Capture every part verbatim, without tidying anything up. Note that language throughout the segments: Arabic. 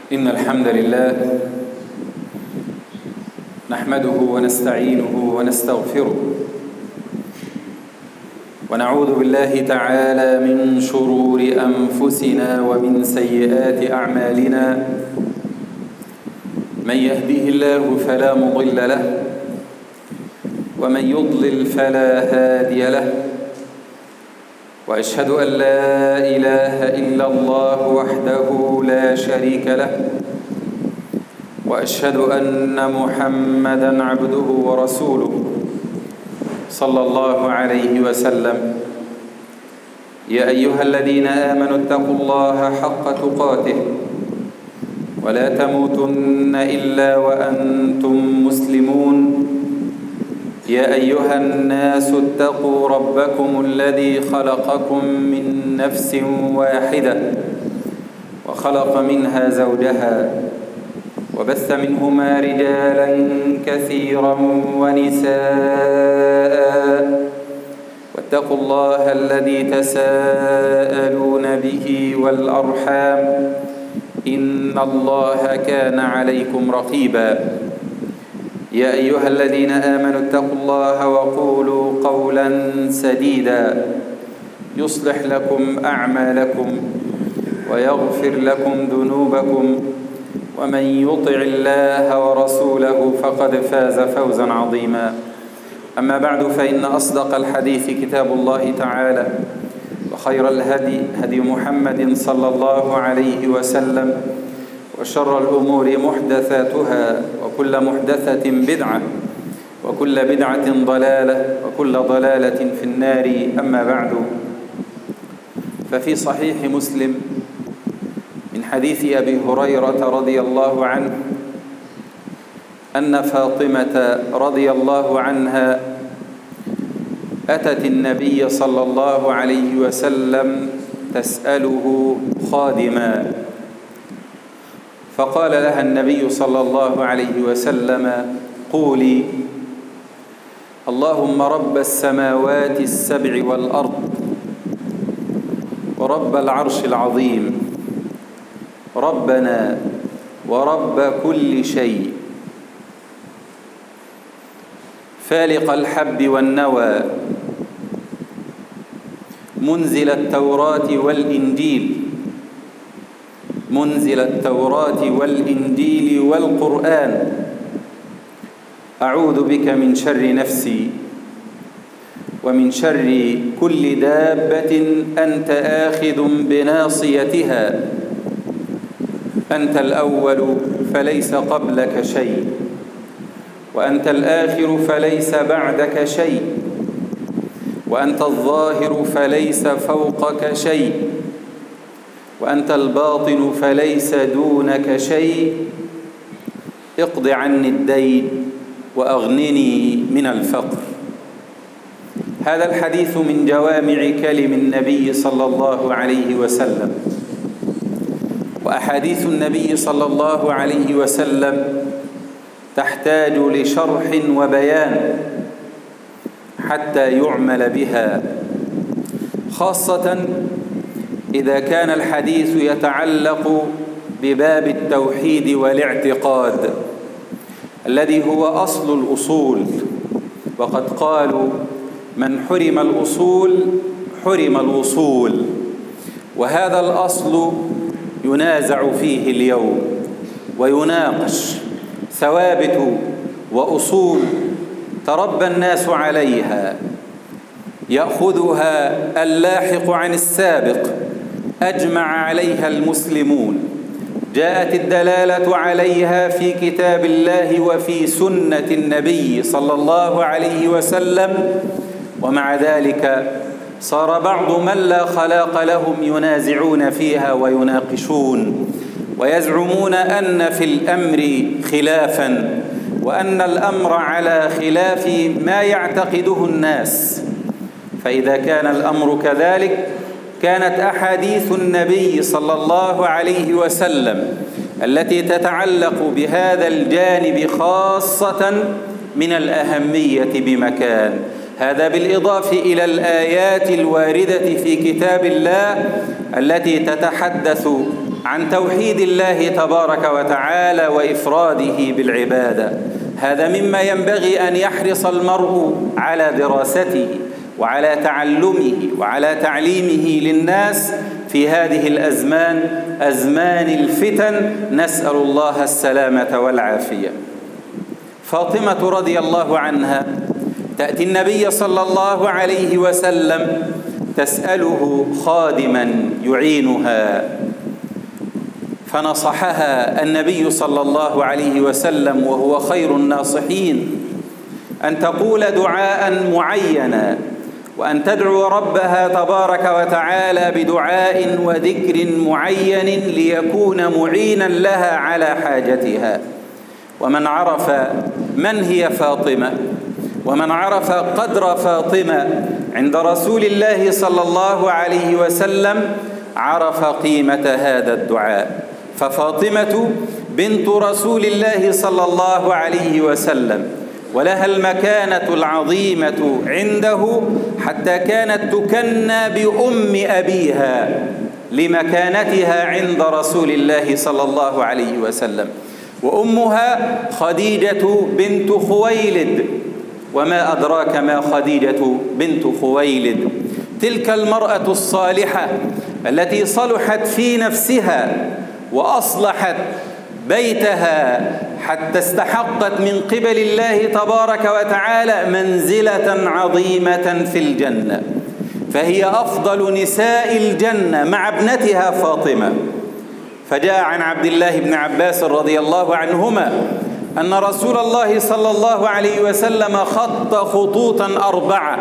إن الحمد لله نحمده ونستعينه ونستغفره ونعوذ بالله تعالى من شرور أنفسنا ومن سيئات أعمالنا. من يهده الله فلا مضل له ومن يضلل فلا هادي له، وأشهد أن لا إله إلا الله وحده لا شريك له، وأشهد أن محمدًا عبده ورسوله صلى الله عليه وسلم. يا أيها الذين آمنوا اتقوا الله حق تقاته ولا تموتن إلا وأنتم مسلمون. يا أيها الناس اتقوا ربكم الذي خلقكم من نفس واحدة وخلق منها زوجها وبث منهما رجالا كثيرا ونساء، واتقوا الله الذي تساءلون به والأرحام إن الله كان عليكم رقيبا. يا أيها الذين آمنوا اتقوا الله وقولوا قولا سديدا يصلح لكم أعمالكم ويغفر لكم ذنوبكم، ومن يطع الله ورسوله فقد فاز فوزا عظيما. أما بعد، فإن أصدق الحديث كتاب الله تعالى، وخير الهدي هدي محمد صلى الله عليه وسلم، وشر الأمور محدثاتها، وكل محدثة بدعة، وكل بدعة ضلالة، وكل ضلالة في النار. أما بعد، ففي صحيح مسلم من حديث أبي هريرة رضي الله عنه أن فاطمة رضي الله عنها أتت النبي صلى الله عليه وسلم تسأله خادما، فقال لها النبي صلى الله عليه وسلم: قولي اللهم رب السماوات السبع والأرض ورب العرش العظيم، ربنا ورب كل شيء، فالق الحب والنوى، منزل التوراة والإنجيل منزل التوراة والإنجيل والقرآن، أعوذ بك من شر نفسي ومن شر كل دابة أنت آخذ بناصيتها، أنت الأول فليس قبلك شيء، وأنت الآخر فليس بعدك شيء، وأنت الظاهر فليس فوقك شيء، وأنت الباطن فليس دونك شيء، اقض عني الدين وأغنني من الفقر. هذا الحديث من جوامع كلم النبي صلى الله عليه وسلم، وأحاديث النبي صلى الله عليه وسلم تحتاج لشرح وبيان حتى يعمل بها، خاصة إذا كان الحديث يتعلق بباب التوحيد والاعتقاد الذي هو أصل الأصول. وقد قالوا: من حرم الأصول حرم الوصول. وهذا الأصل ينازع فيه اليوم ويناقش، ثوابت وأصول تربى الناس عليها، يأخذها اللاحق عن السابق، أجمع عليها المسلمون، جاءت الدلالة عليها في كتاب الله وفي سنة النبي صلى الله عليه وسلم، ومع ذلك صار بعض من لا خلاق لهم ينازعون فيها ويناقشون، ويزعمون أن في الأمر خلافا، وأن الأمر على خلاف ما يعتقده الناس. فإذا كان الأمر كذلك، كانت أحاديث النبي صلى الله عليه وسلم التي تتعلق بهذا الجانب خاصة من الأهمية بمكان. هذا بالإضافة إلى الآيات الواردة في كتاب الله التي تتحدث عن توحيد الله تبارك وتعالى وإفراده بالعبادة. هذا مما ينبغي أن يحرص المرء على دراسته وعلى تعلمه وعلى تعليمه للناس في هذه الأزمان، أزمان الفتن، نسأل الله السلامة والعافية. فاطمة رضي الله عنها تأتي النبي صلى الله عليه وسلم تسأله خادما يعينها، فنصحها النبي صلى الله عليه وسلم وهو خير الناصحين أن تقول دعاء معينا، وأن تدعو ربها تبارك وتعالى بدعاء وذكر معين ليكون معينا لها على حاجتها. ومن عرف من هي فاطمة ومن عرف قدر فاطمة عند رسول الله صلى الله عليه وسلم عرف قيمة هذا الدعاء. ففاطمة بنت رسول الله صلى الله عليه وسلم ولها المكانة العظيمة عنده، حتى كانت تكنى بأم أبيها لمكانتها عند رسول الله صلى الله عليه وسلم. وأمها خديجة بنت خويلد، وما أدراك ما خديجة بنت خويلد، تلك المرأة الصالحة التي صلحت في نفسها وأصلحت بيتها حتى استحقت من قبل الله تبارك وتعالى منزلة عظيمة في الجنة، فهي أفضل نساء الجنة مع ابنتها فاطمة. فجاء عن عبد الله بن عباس رضي الله عنهما أن رسول الله صلى الله عليه وسلم خط خطوطا أربعة،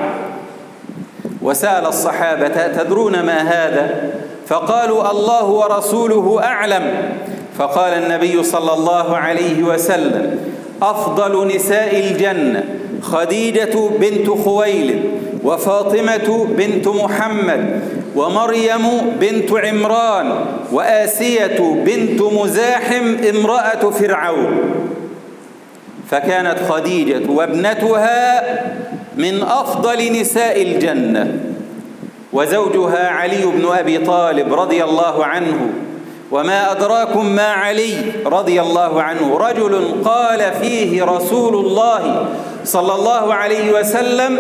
وسأل الصحابة تدرون ما هذا؟ فقالوا الله ورسوله أعلم. فقال النبي صلى الله عليه وسلم أفضل نساء الجنة خديجة بنت خويلد، وفاطمة بنت محمد، ومريم بنت عمران، وآسية بنت مزاحم امرأة فرعون. فكانت خديجة وابنتها من أفضل نساء الجنة. وزوجها علي بن أبي طالب رضي الله عنه، وما أدراكم ما علي رضي الله عنه، رجل قال فيه رسول الله صلى الله عليه وسلم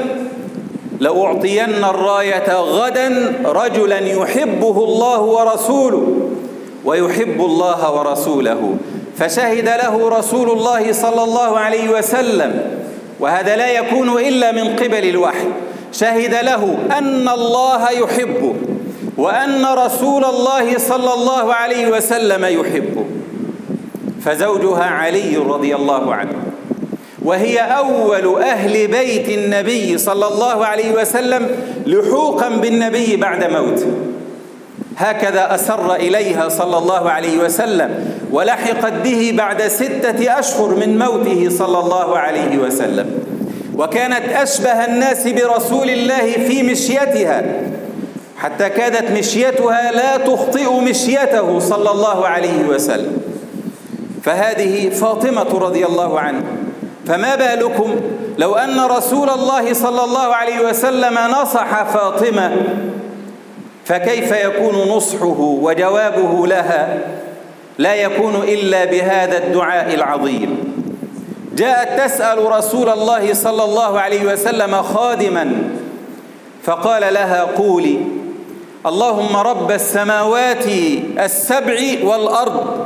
لأعطين الراية غدا رجلا يحبه الله ورسوله ويحب الله ورسوله. فشهد له رسول الله صلى الله عليه وسلم، وهذا لا يكون إلا من قبل الوحي، شهد له أن الله يحبه وأن رسول الله صلى الله عليه وسلم يحبه. فزوجها علي رضي الله عنه، وهي أول أهل بيت النبي صلى الله عليه وسلم لحوقا بالنبي بعد موته، هكذا أسر إليها صلى الله عليه وسلم، ولحقت به بعد ستة أشهر من موته صلى الله عليه وسلم. وكانت أشبه الناس برسول الله في مشيتها، حتى كادت مشيتها لا تخطئ مشيته صلى الله عليه وسلم. فهذه فاطمة رضي الله عنها. فما بالكم لو أن رسول الله صلى الله عليه وسلم نصح فاطمة، فكيف يكون نصحه وجوابه لها؟ لا يكون إلا بهذا الدعاء العظيم. جاءت تسأل رسول الله صلى الله عليه وسلم خادما، فقال لها قولي اللهم رب السماوات السبع والأرض.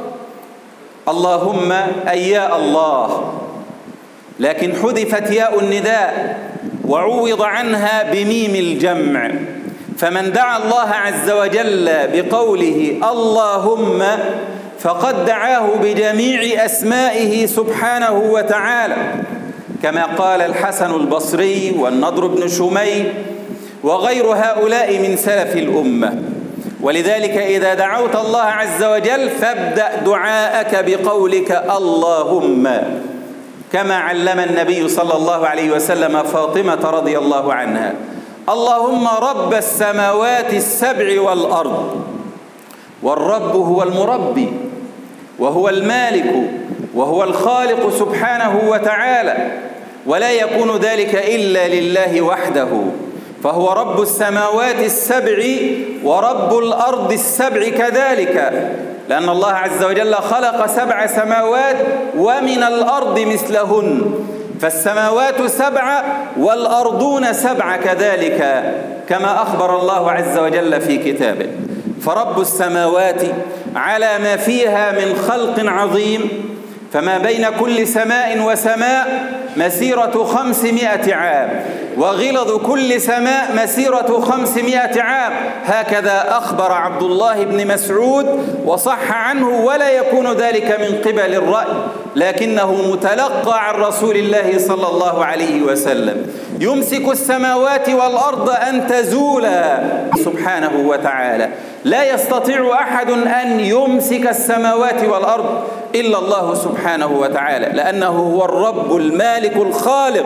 اللهم أي يا الله، لكن حذفت ياء النداء وعوض عنها بميم الجمع. فمن دعا الله عز وجل بقوله اللهم فقد دعاه بجميع أسمائه سبحانه وتعالى، كما قال الحسن البصري والنضر بن شميل وغير هؤلاء من سلف الأمة. ولذلك إذا دعوت الله عز وجل فابدأ دعاءك بقولك اللهم، كما علم النبي صلى الله عليه وسلم فاطمة رضي الله عنها. اللهم رب السماوات السبع والأرض. والرب هو المربي وهو المالك وهو الخالق سبحانه وتعالى، ولا يكون ذلك إلا لله وحده، فهو رب السماوات السبع ورب الأرض السبع كذلك، لأن الله عز وجل خلق سبع سماوات ومن الأرض مثلهن، فالسماوات سبعة والأرضون سبعة كذلك كما أخبر الله عز وجل في كتابه. فرب السماوات على ما فيها من خلق عظيم، فما بين كل سماء وسماء مسيرة خمسمائة عام، وغلظ كل سماء مسيرة خمسمائة عام، هكذا أخبر عبد الله بن مسعود وصح عنه، ولا يكون ذلك من قبل الرأي، لكنه متلقى عن رسول الله صلى الله عليه وسلم. يمسك السماوات والأرض أن تزولا سبحانه وتعالى، لا يستطيع أحد أن يمسك السماوات والأرض إلا الله سبحانه وتعالى، لأنه هو الرب المالك الخالق.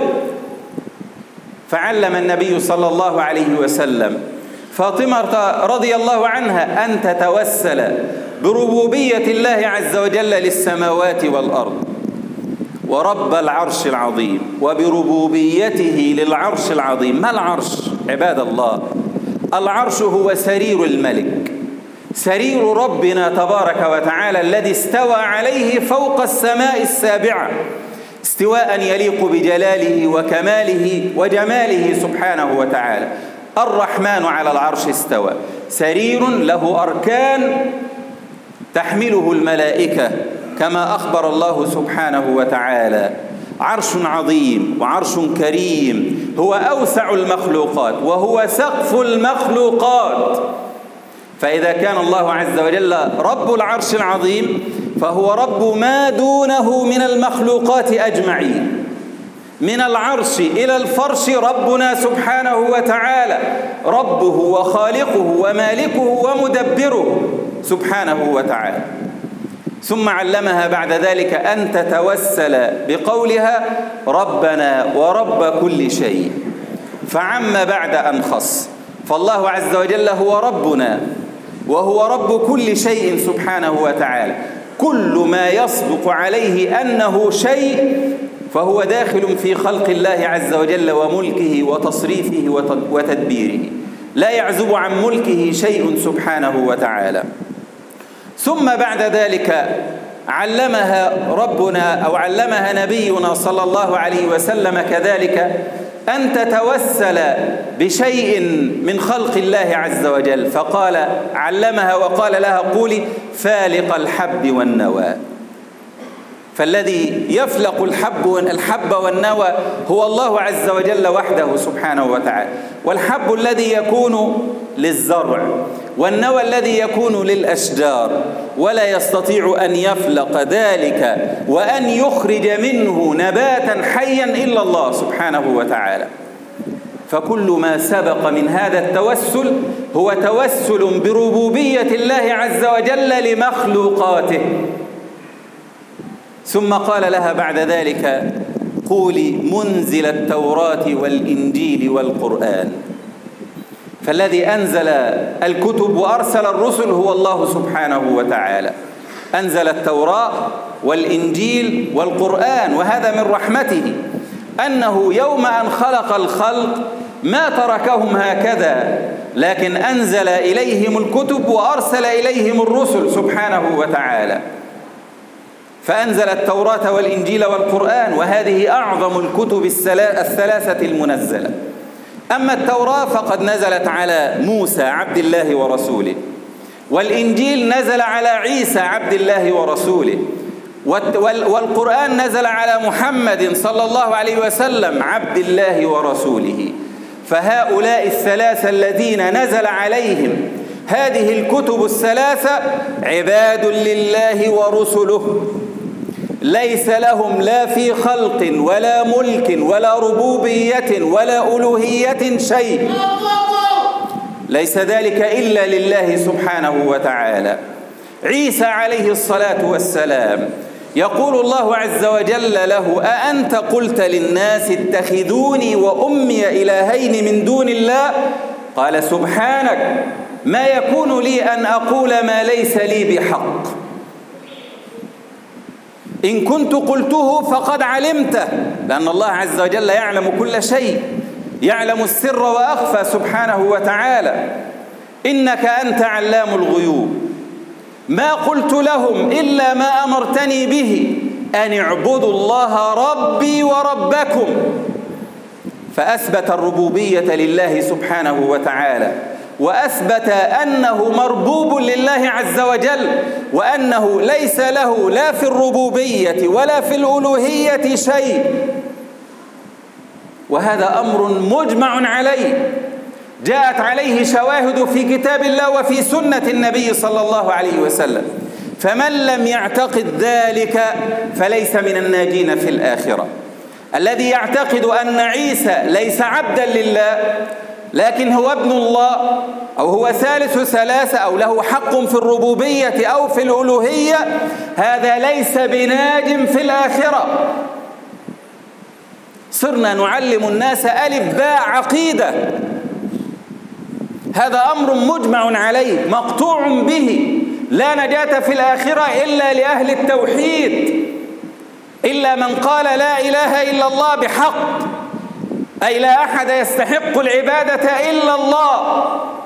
فعلم النبي صلى الله عليه وسلم فاطمة رضي الله عنها أن تتوسل بربوبية الله عز وجل للسماوات والأرض ورب العرش العظيم وبربوبيته للعرش العظيم. ما العرش عباد الله؟ العرش هو سرير الملك، سرير ربنا تبارك وتعالى الذي استوى عليه فوق السماء السابعة استواء يليق بجلاله وكماله وجماله سبحانه وتعالى. الرحمن على العرش استوى، سرير له أركان تحمله الملائكة كما أخبر الله سبحانه وتعالى. عرش عظيم وعرش كريم، هو أوسع المخلوقات وهو سقف المخلوقات. فإذا كان الله عز وجل رب العرش العظيم فهو رب ما دونه من المخلوقات أجمعين، من العرش إلى الفرش ربنا سبحانه وتعالى ربه وخالقه ومالكه ومدبره سبحانه وتعالى. ثم علمها بعد ذلك أن تتوسل بقولها ربنا ورب كل شيء، فعم بعد أن خص. فالله عز وجل هو ربنا وهو رب كل شيء سبحانه وتعالى. كل ما يصدق عليه أنه شيء فهو داخل في خلق الله عز وجل وملكه وتصريفه وتدبيره، لا يعزب عن ملكه شيء سبحانه وتعالى. ثم بعد ذلك علمها ربنا أو علمها نبينا صلى الله عليه وسلم كذلك أن تتوسل بشيء من خلق الله عز وجل، فقال علمها وقال لها قولي فالق الحب والنوى. فالذي يفلق الحب الحب والنوى هو الله عز وجل وحده سبحانه وتعالى. والحب الذي يكون للزرع والنوى الذي يكون للأشجار، ولا يستطيع أن يفلق ذلك وأن يخرج منه نباتا حيا إلا الله سبحانه وتعالى. فكل ما سبق من هذا التوسل هو توسل بربوبية الله عز وجل لمخلوقاته. ثم قال لها بعد ذلك قولي منزل التوراة والإنجيل والقرآن. فالذي أنزل الكتب وأرسل الرسل هو الله سبحانه وتعالى، أنزل التوراة والإنجيل والقرآن. وهذا من رحمته أنه يوم أن خلق الخلق ما تركهم هكذا، لكن أنزل إليهم الكتب وأرسل إليهم الرسل سبحانه وتعالى. فأنزل التوراة والإنجيل والقرآن، وهذه أعظم الكتب الثلاثة المنزلة. أما التوراة فقد نزلت على موسى عبد الله ورسوله، والإنجيل نزل على عيسى عبد الله ورسوله، والقرآن نزل على محمد صلى الله عليه وسلم عبد الله ورسوله. فهؤلاء الثلاثة الذين نزل عليهم هذه الكتب الثلاثة عباد لله ورسله، ليس لهم لا في خلق ولا ملك ولا ربوبية ولا ألوهية شيء، ليس ذلك إلا لله سبحانه وتعالى. عيسى عليه الصلاة والسلام يقول الله عز وجل له أأنت قلت للناس اتخذوني وأمي إلهين من دون الله؟ قال سبحانك ما يكون لي أن أقول ما ليس لي بحق، إن كنت قلته فقد علمته، لأن الله عز وجل يعلم كل شيء، يعلم السر وأخفى سبحانه وتعالى. إنك أنت علام الغيوب. ما قلت لهم إلا ما أمرتني به أن اعبدوا الله ربي وربكم. فأثبت الربوبية لله سبحانه وتعالى، وأثبت أنه مربوب لله عز وجل، وأنه ليس له لا في الربوبية ولا في الألوهية شيء. وهذا أمر مجمع عليه، جاءت عليه شواهد في كتاب الله وفي سنة النبي صلى الله عليه وسلم. فمن لم يعتقد ذلك فليس من الناجين في الآخرة. الذي يعتقد أن عيسى ليس عبدا لله لكن هو ابن الله، أو هو ثالث ثلاثة، أو له حق في الربوبية أو في الألوهية، هذا ليس بناج في الآخرة. صرنا نعلم الناس ألف باء عقيدة، هذا أمر مجمع عليه مقطوع به. لا نجاة في الآخرة إلا لأهل التوحيد، إلا من قال لا إله إلا الله بحق، أي لا أحد يستحق العبادة إلا الله.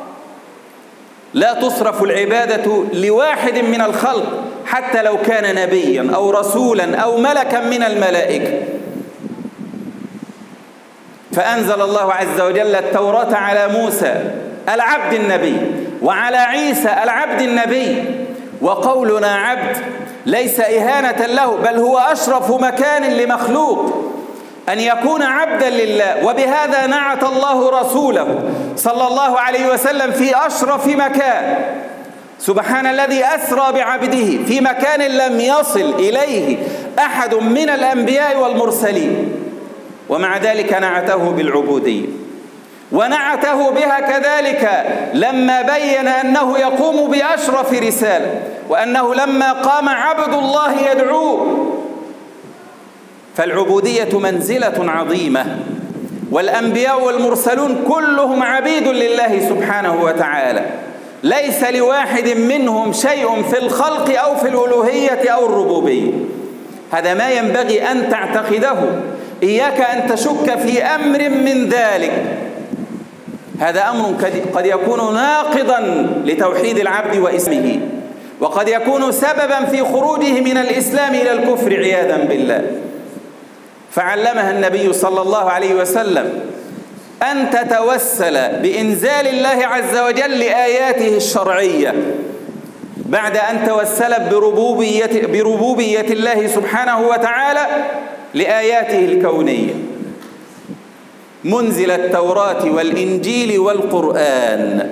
لا تصرف العبادة لواحد من الخلق حتى لو كان نبيا أو رسولا أو ملكا من الملائكة. فأنزل الله عز وجل التوراة على موسى العبد النبي، وعلى عيسى العبد النبي. وقولنا عبد ليس إهانة له، بل هو أشرف مكان لمخلوق أن يكون عبدا لله. وبهذا نعت الله رسوله صلى الله عليه وسلم في أشرف مكان. سبحان الذي أسرى بعبده في مكان لم يصل إليه أحد من الأنبياء والمرسلين، ومع ذلك نعته بالعبودية. ونعته بها كذلك لما بين أنه يقوم بأشرف رسالة، وأنه لما قام عبد الله يدعوه. فالعبودية منزلة عظيمة، والأنبياء والمرسلون كلهم عبيد لله سبحانه وتعالى، ليس لواحد منهم شيء في الخلق أو في الألوهية أو الربوبية. هذا ما ينبغي أن تعتقده، إياك أن تشك في أمر من ذلك. هذا أمر قد يكون ناقضا لتوحيد العبد واسمه، وقد يكون سببا في خروجه من الإسلام إلى الكفر عياذا بالله. فعلمها النبي صلى الله عليه وسلم أن تتوسل بإنزال الله عز وجل لآياته الشرعية، بعد أن توسلت بربوبية, بربوبية الله سبحانه وتعالى لآياته الكونية. منزل التوراة والإنجيل والقرآن.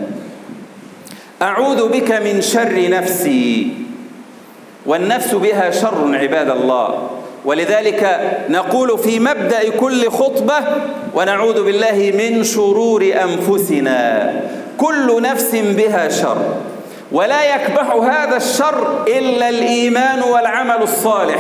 أعوذ بك من شر نفسي، والنفس بها شر عباد الله. ولذلك نقول في مبدأ كل خطبة: ونعوذ بالله من شرور أنفسنا. كل نفس بها شر، ولا يكبح هذا الشر إلا الإيمان والعمل الصالح.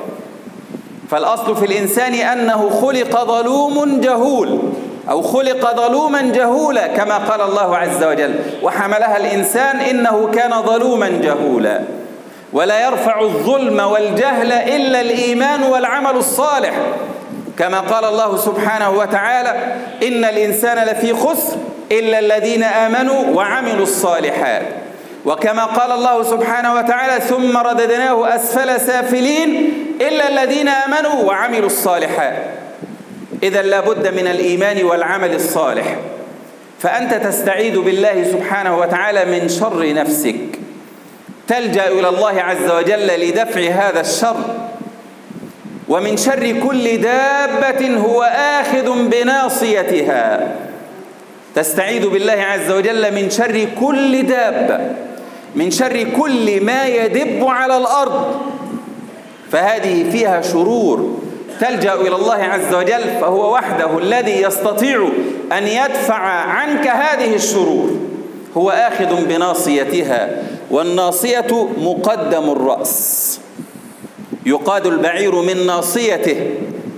فالأصل في الإنسان أنه خلق ظلوم جهول، أو خلق ظلوما جهولا كما قال الله عز وجل: وحملها الإنسان إنه كان ظلوما جهولا. ولا يرفع الظلم والجهل إلا الإيمان والعمل الصالح، كما قال الله سبحانه وتعالى: إن الإنسان لفي خسر إلا الذين آمنوا وعملوا الصالحات. وكما قال الله سبحانه وتعالى: ثم رددناه أسفل سافلين إلا الذين آمنوا وعملوا الصالحات. إذا لا بد من الإيمان والعمل الصالح. فأنت تستعيذ بالله سبحانه وتعالى من شر نفسك، تلجأ إلى الله عز وجل لدفع هذا الشر. ومن شر كل دابة هو آخذ بناصيتها، تستعيذ بالله عز وجل من شر كل دابة، من شر كل ما يدب على الأرض، فهذه فيها شرور، تلجأ إلى الله عز وجل، فهو وحده الذي يستطيع أن يدفع عنك هذه الشرور. هو آخذ بناصيتها، والناصية مقدم الرأس، يقاد البعير من ناصيته،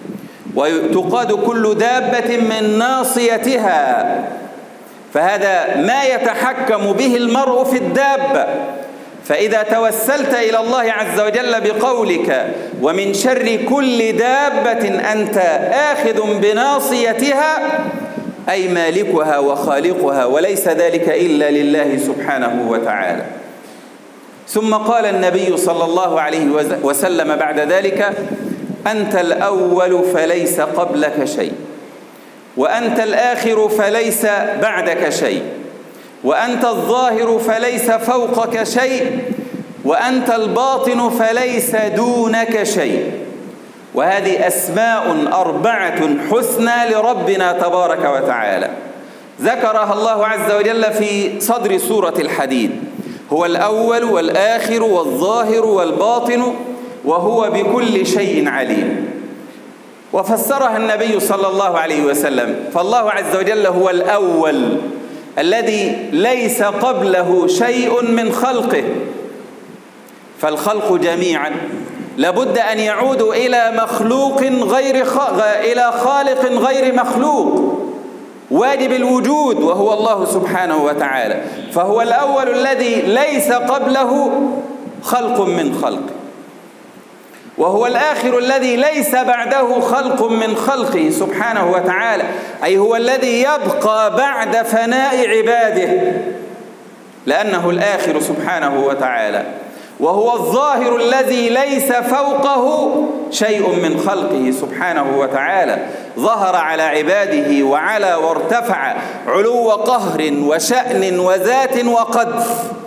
وتقاد كل دابة من ناصيتها. فهذا ما يتحكم به المرء في الدابة. فإذا توسلت إلى الله عز وجل بقولك: ومن شر كل دابة أنت آخذ بناصيتها، أي مالكها وخالقها، وليس ذلك إلا لله سبحانه وتعالى. ثم قال النبي صلى الله عليه وسلم بعد ذلك: أنت الأول فليس قبلك شيء، وأنت الآخر فليس بعدك شيء، وأنت الظاهر فليس فوقك شيء، وأنت الباطن فليس دونك شيء. وهذه أسماء أربعة حسنى لربنا تبارك وتعالى ذكرها الله عز وجل في صدر سورة الحديد: هو الأول والآخر والظاهر والباطن وهو بكل شيء عليم. وفسرها النبي صلى الله عليه وسلم: فالله عز وجل هو الأول الذي ليس قبله شيء من خلقه، فالخلق جميعا لابد أن يعودوا إلى مخلوق غير خ... إلى خالق غير مخلوق واجب الوجود وهو الله سبحانه وتعالى. فهو الأول الذي ليس قبله خلق من خلقه، وهو الآخر الذي ليس بعده خلق من خلقه سبحانه وتعالى، أي هو الذي يبقى بعد فناء عباده لأنه الآخر سبحانه وتعالى. وهو الظاهر الذي ليس فوقه شيء من خلقه سبحانه وتعالى، ظهر على عباده وعلى وارتفع علو قهر وشأن وذات وقدر.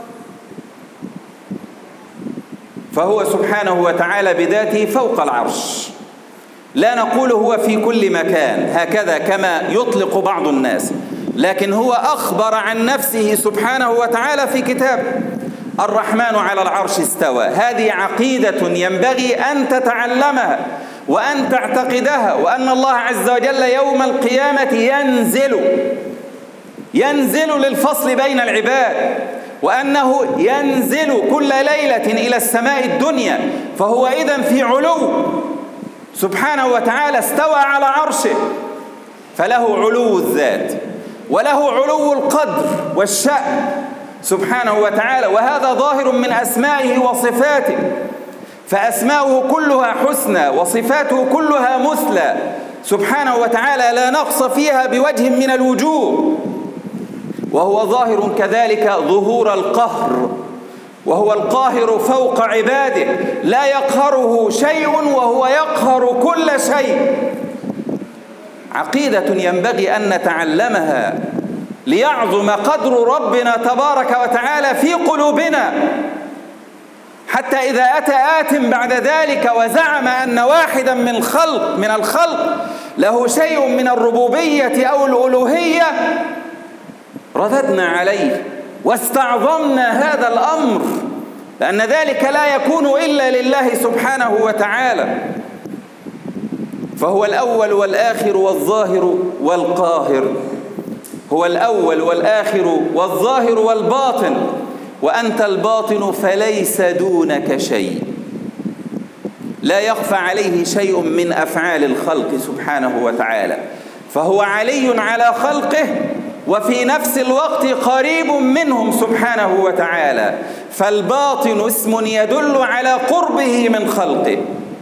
فهو سبحانه وتعالى بذاته فوق العرش، لا نقول هو في كل مكان هكذا كما يطلق بعض الناس، لكن هو أخبر عن نفسه سبحانه وتعالى في كتابه: الرحمن على العرش استوى. هذه عقيدة ينبغي أن تتعلمها وأن تعتقدها، وأن الله عز وجل يوم القيامة ينزل ينزل للفصل بين العباد، وأنه ينزل كل ليلة إلى السماء الدنيا، فهو إذن في علو سبحانه وتعالى، استوى على عرشه، فله علو الذات وله علو القدر والشأن سبحانه وتعالى، وهذا ظاهر من أسمائه وصفاته، فأسماؤه كلها حسنى وصفاته كلها مثلى سبحانه وتعالى، لا نقص فيها بوجه من الوجوه. وهو ظاهر كذلك ظهور القهر، وهو القاهر فوق عباده، لا يقهره شيء وهو يقهر كل شيء. عقيدة ينبغي أن نتعلمها ليعظم قدر ربنا تبارك وتعالى في قلوبنا، حتى إذا أتى آت بعد ذلك وزعم أن واحدا من الخلق من الخلق له شيء من الربوبية أو الألوهية رددنا عليه واستعظمنا هذا الأمر، لأن ذلك لا يكون إلا لله سبحانه وتعالى. فهو الأول والآخر والظاهر والقاهر، هو الأول والآخر والظاهر والباطن، وأنت الباطن فليس دونك شيء، لا يخفى عليه شيء من أفعال الخلق سبحانه وتعالى. فهو علي على خلقه وفي نفس الوقت قريب منهم سبحانه وتعالى، فالباطن اسم يدل على قربه من خلقه،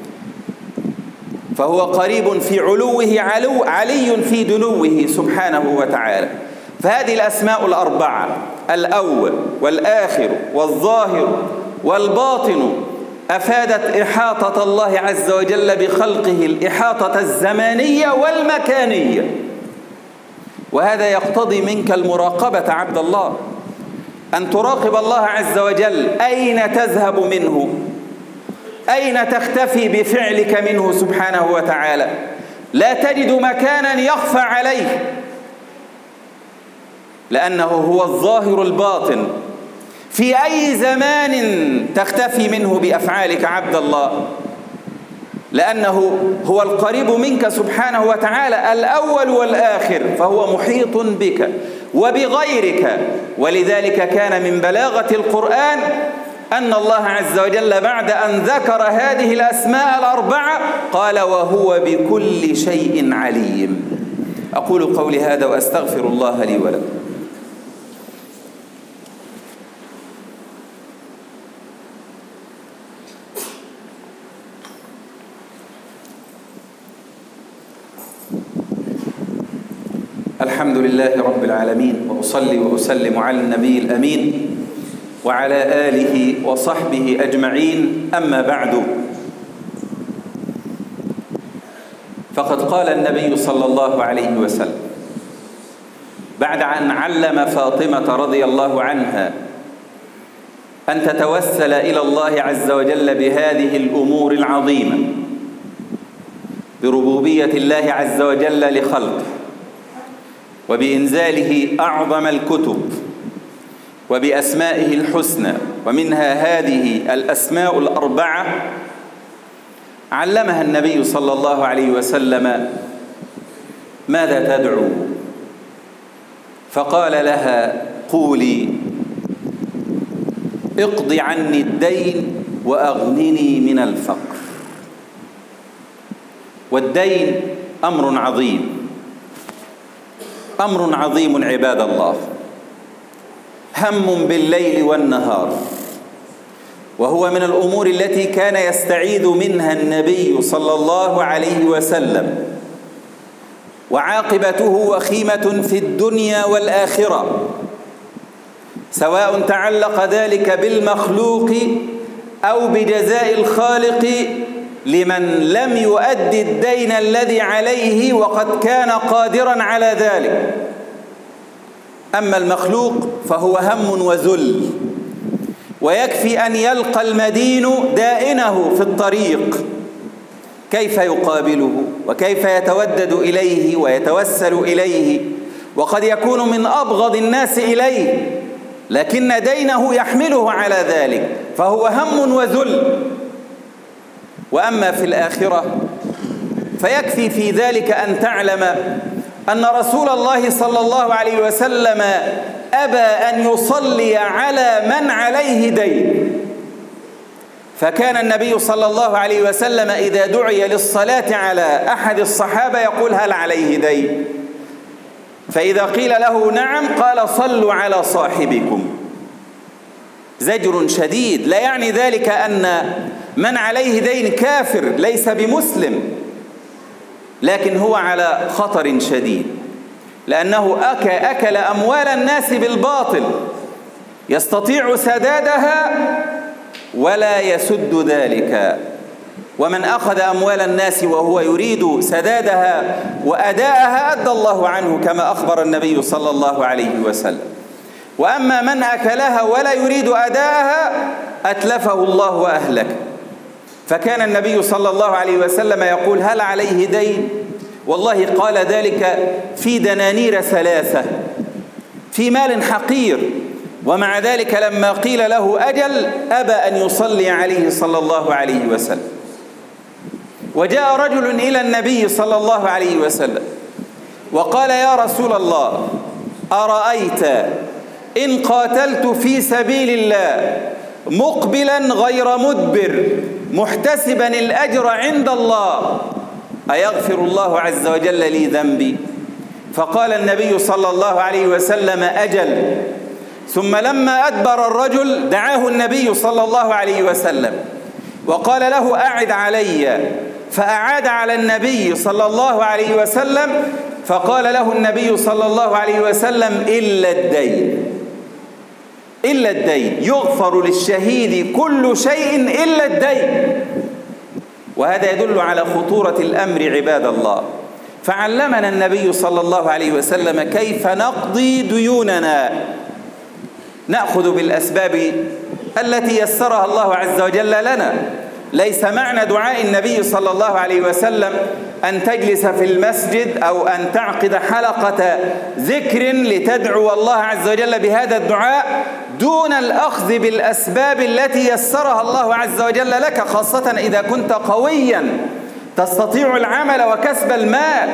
فهو قريب في علوه علو علي في دنوه سبحانه وتعالى. فهذه الأسماء الأربعة: الأول والآخر والظاهر والباطن، أفادت إحاطة الله عز وجل بخلقه الإحاطة الزمانية والمكانية. وهذا يقتضي منك المراقبة عبد الله، أن تراقب الله عز وجل، أين تذهب منه، أين تختفي بفعلك منه سبحانه وتعالى. لا تجد مكانا يخفى عليه، لأنه هو الظاهر الباطن. في أي زمان تختفي منه بأفعالك عبد الله، لأنه هو القريب منك سبحانه وتعالى، الأول والآخر، فهو محيط بك وبغيرك. ولذلك كان من بلاغة القرآن أن الله عز وجل بعد أن ذكر هذه الأسماء الأربعة قال: وهو بكل شيء عليم. أقول قولي هذا وأستغفر الله لي ولكم. الحمد لله رب العالمين، وأصلي وأسلم على النبي الأمين وعلى آله وصحبه أجمعين، أما بعد، فقد قال النبي صلى الله عليه وسلم بعد أن علم فاطمة رضي الله عنها أن تتوسل إلى الله عز وجل بهذه الأمور العظيمة، بربوبية الله عز وجل لخلقه، وبإنزاله أعظم الكتب، وبأسمائه الحسنى، ومنها هذه الأسماء الأربعة، علمها النبي صلى الله عليه وسلم ماذا تدعو، فقال لها: قولي اقض عني الدين وأغنني من الفقر. والدين أمر عظيم، أمر عظيم عباد الله، هم بالليل والنهار، وهو من الأمور التي كان يستعيذ منها النبي صلى الله عليه وسلم، وعاقبته وخيمة في الدنيا والآخرة، سواء تعلق ذلك بالمخلوق أو بجزاء الخالق لمن لم يؤدي الدين الذي عليه وقد كان قادرا على ذلك. أما المخلوق فهو هم وذل، ويكفي أن يلقى المدين دائنه في الطريق، كيف يقابله وكيف يتودد إليه ويتوسل إليه، وقد يكون من أبغض الناس إليه، لكن دينه يحمله على ذلك، فهو هم وذل. وأما في الآخرة فيكفي في ذلك أن تعلم أن رسول الله صلى الله عليه وسلم أبى أن يصلي على من عليه دين، فكان النبي صلى الله عليه وسلم إذا دعي للصلاة على أحد الصحابة يقول: هل عليه دين؟ فإذا قيل له نعم قال: صلوا على صاحبكم. زجر شديد، لا يعني ذلك أن من عليه دين كافر ليس بمسلم، لكن هو على خطر شديد، لأنه أكل أموال الناس بالباطل، يستطيع سدادها ولا يسد ذلك. ومن أخذ أموال الناس وهو يريد سدادها وأداءها أدى الله عنه، كما أخبر النبي صلى الله عليه وسلم. وأما من أكلها ولا يريد أداءها أتلفه الله وأهلك. فكان النبي صلى الله عليه وسلم يقول: هل عليه دين؟ والله قال ذلك في دنانير ثلاثة، في مال حقير، ومع ذلك لما قيل له أجل أبى أن يصلي عليه صلى الله عليه وسلم. وجاء رجل إلى النبي صلى الله عليه وسلم وقال: يا رسول الله، أرأيت إن قاتلت في سبيل الله مقبلا غير مدبر محتسبا الأجر عند الله، أيغفر الله عز وجل لي ذنبي؟ فقال النبي صلى الله عليه وسلم: أجل. ثم لما أدبر الرجل دعاه النبي صلى الله عليه وسلم وقال له: أعد علي، فأعاد على النبي صلى الله عليه وسلم، فقال له النبي صلى الله عليه وسلم: إلا الدين، إلا الدين، يغفر للشهيد كل شيء إلا الدين. وهذا يدل على خطورة الأمر عباد الله. فعلمنا النبي صلى الله عليه وسلم كيف نقضي ديوننا، نأخذ بالأسباب التي يسرها الله عز وجل لنا. ليس معنى دعاء النبي صلى الله عليه وسلم أن تجلس في المسجد أو أن تعقد حلقة ذكر لتدعو الله عز وجل بهذا الدعاء دون الأخذ بالأسباب التي يسرها الله عز وجل لك، خاصة إذا كنت قويا تستطيع العمل وكسب المال.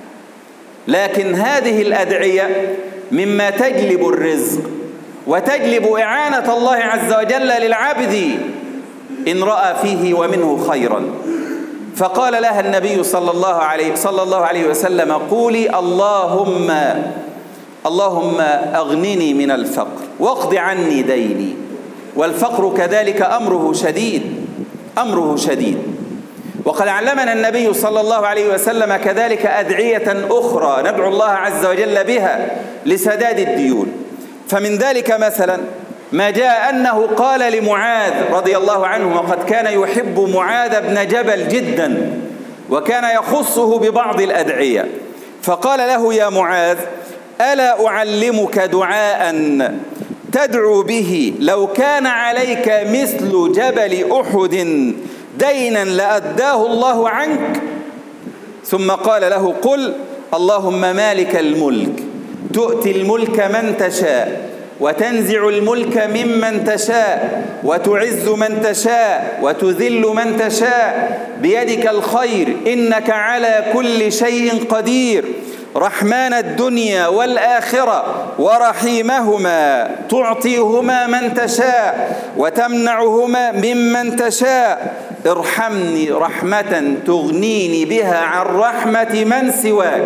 لكن هذه الأدعية مما تجلب الرزق وتجلب إعانة الله عز وجل للعبد إن رأى فيه ومنه خيرا. فقال لها النبي صلى الله عليه صلى الله عليه وسلم: قولي اللهم اللهم أغنني من الفقر واقض عني ديني. والفقر كذلك أمره شديد، أمره شديد. وقد علمنا النبي صلى الله عليه وسلم كذلك أدعية أخرى ندعو الله عز وجل بها لسداد الديون. فمن ذلك مثلا ما جاء أنه قال لمعاذ رضي الله عنه، وقد كان يحب معاذ بن جبل جدا وكان يخصه ببعض الأدعية، فقال له: يا معاذ، ألا أعلمك دعاء تدعو به لو كان عليك مثل جبل أحد دينا لأداه الله عنك؟ ثم قال له: قل: اللهم مالك الملك تؤتي الملك من تشاء وتنزع الملك ممن تشاء وتعز من تشاء وتذل من تشاء بيدك الخير إنك على كل شيء قدير، رحمن الدنيا والآخرة ورحيمهما تعطيهما من تشاء وتمنعهما ممن تشاء، ارحمني رحمة تغنيني بها عن رحمة من سواك.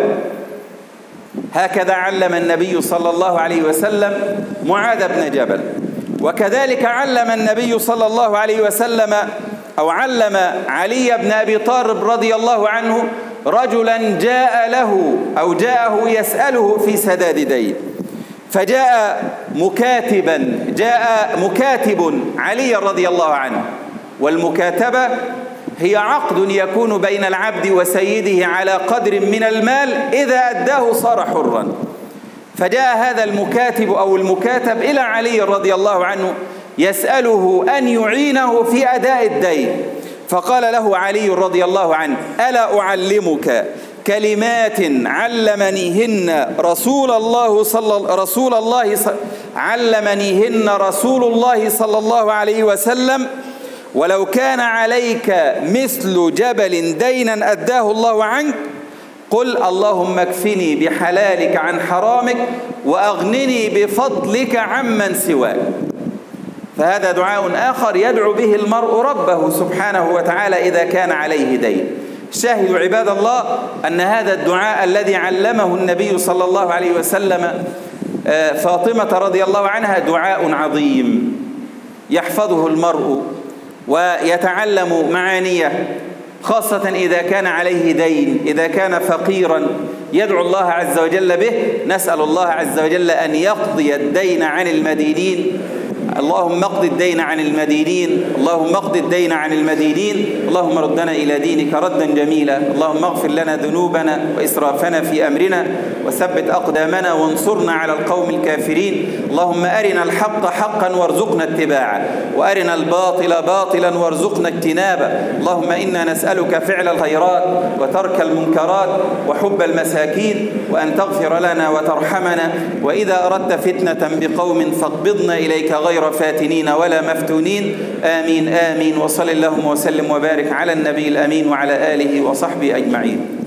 هكذا علم النبي صلى الله عليه وسلم معاذ بن جبل. وكذلك علم النبي صلى الله عليه وسلم أو علم علي بن أبي طالب رضي الله عنه رجلا جاء له أو جاءه يسأله في سداد دين، فجاء مكاتبا جاء مكاتب علي رضي الله عنه، والمكاتبة هي عقد يكون بين العبد وسيده على قدر من المال، إذا أداه صار حرا. فجاء هذا المكاتب أو المكاتب إلى علي رضي الله عنه يسأله أن يعينه في أداء الدين، فقال له علي رضي الله عنه: ألا أعلمك كلمات علمنيهن رسول الله صلى رسول الله صلى علمنيهن رسول الله صلى الله عليه وسلم، ولو كان عليك مثل جبل دينا أداه الله عنك، قل: اللهم اكفني بحلالك عن حرامك وأغنني بفضلك عمن سواك. فهذا دعاء آخر يدعو به المرء ربه سبحانه وتعالى إذا كان عليه دين. شاهدوا عباد الله أن هذا الدعاء الذي علمه النبي صلى الله عليه وسلم فاطمة رضي الله عنها دعاء عظيم يحفظه المرء ويتعلم معانيه، خاصة إذا كان عليه دين، إذا كان فقيرا يدعو الله عز وجل به. نسأل الله عز وجل أن يقضي الدين عن المدينين. اللهم اقض الدين عن المدينين، اللهم اقض الدين عن المدينين، اللهم ردنا إلى دينك ردا جميلا، اللهم اغفر لنا ذنوبنا وإسرافنا في أمرنا وثبت أقدامنا وانصرنا على القوم الكافرين. اللهم أرنا الحق حقا وارزقنا اتباعه، وأرنا الباطل باطلا وارزقنا اجتنابه. اللهم إنا نسألك فعل الخيرات وترك المنكرات وحب المساكين، وأن تغفر لنا وترحمنا، وإذا أردت فتنة بقوم فاقبضنا إليك غير فاتنين ولا مفتونين. آمين آمين. وصل اللهم وسلم وبارك على النبي الأمين وعلى آله وصحبه أجمعين.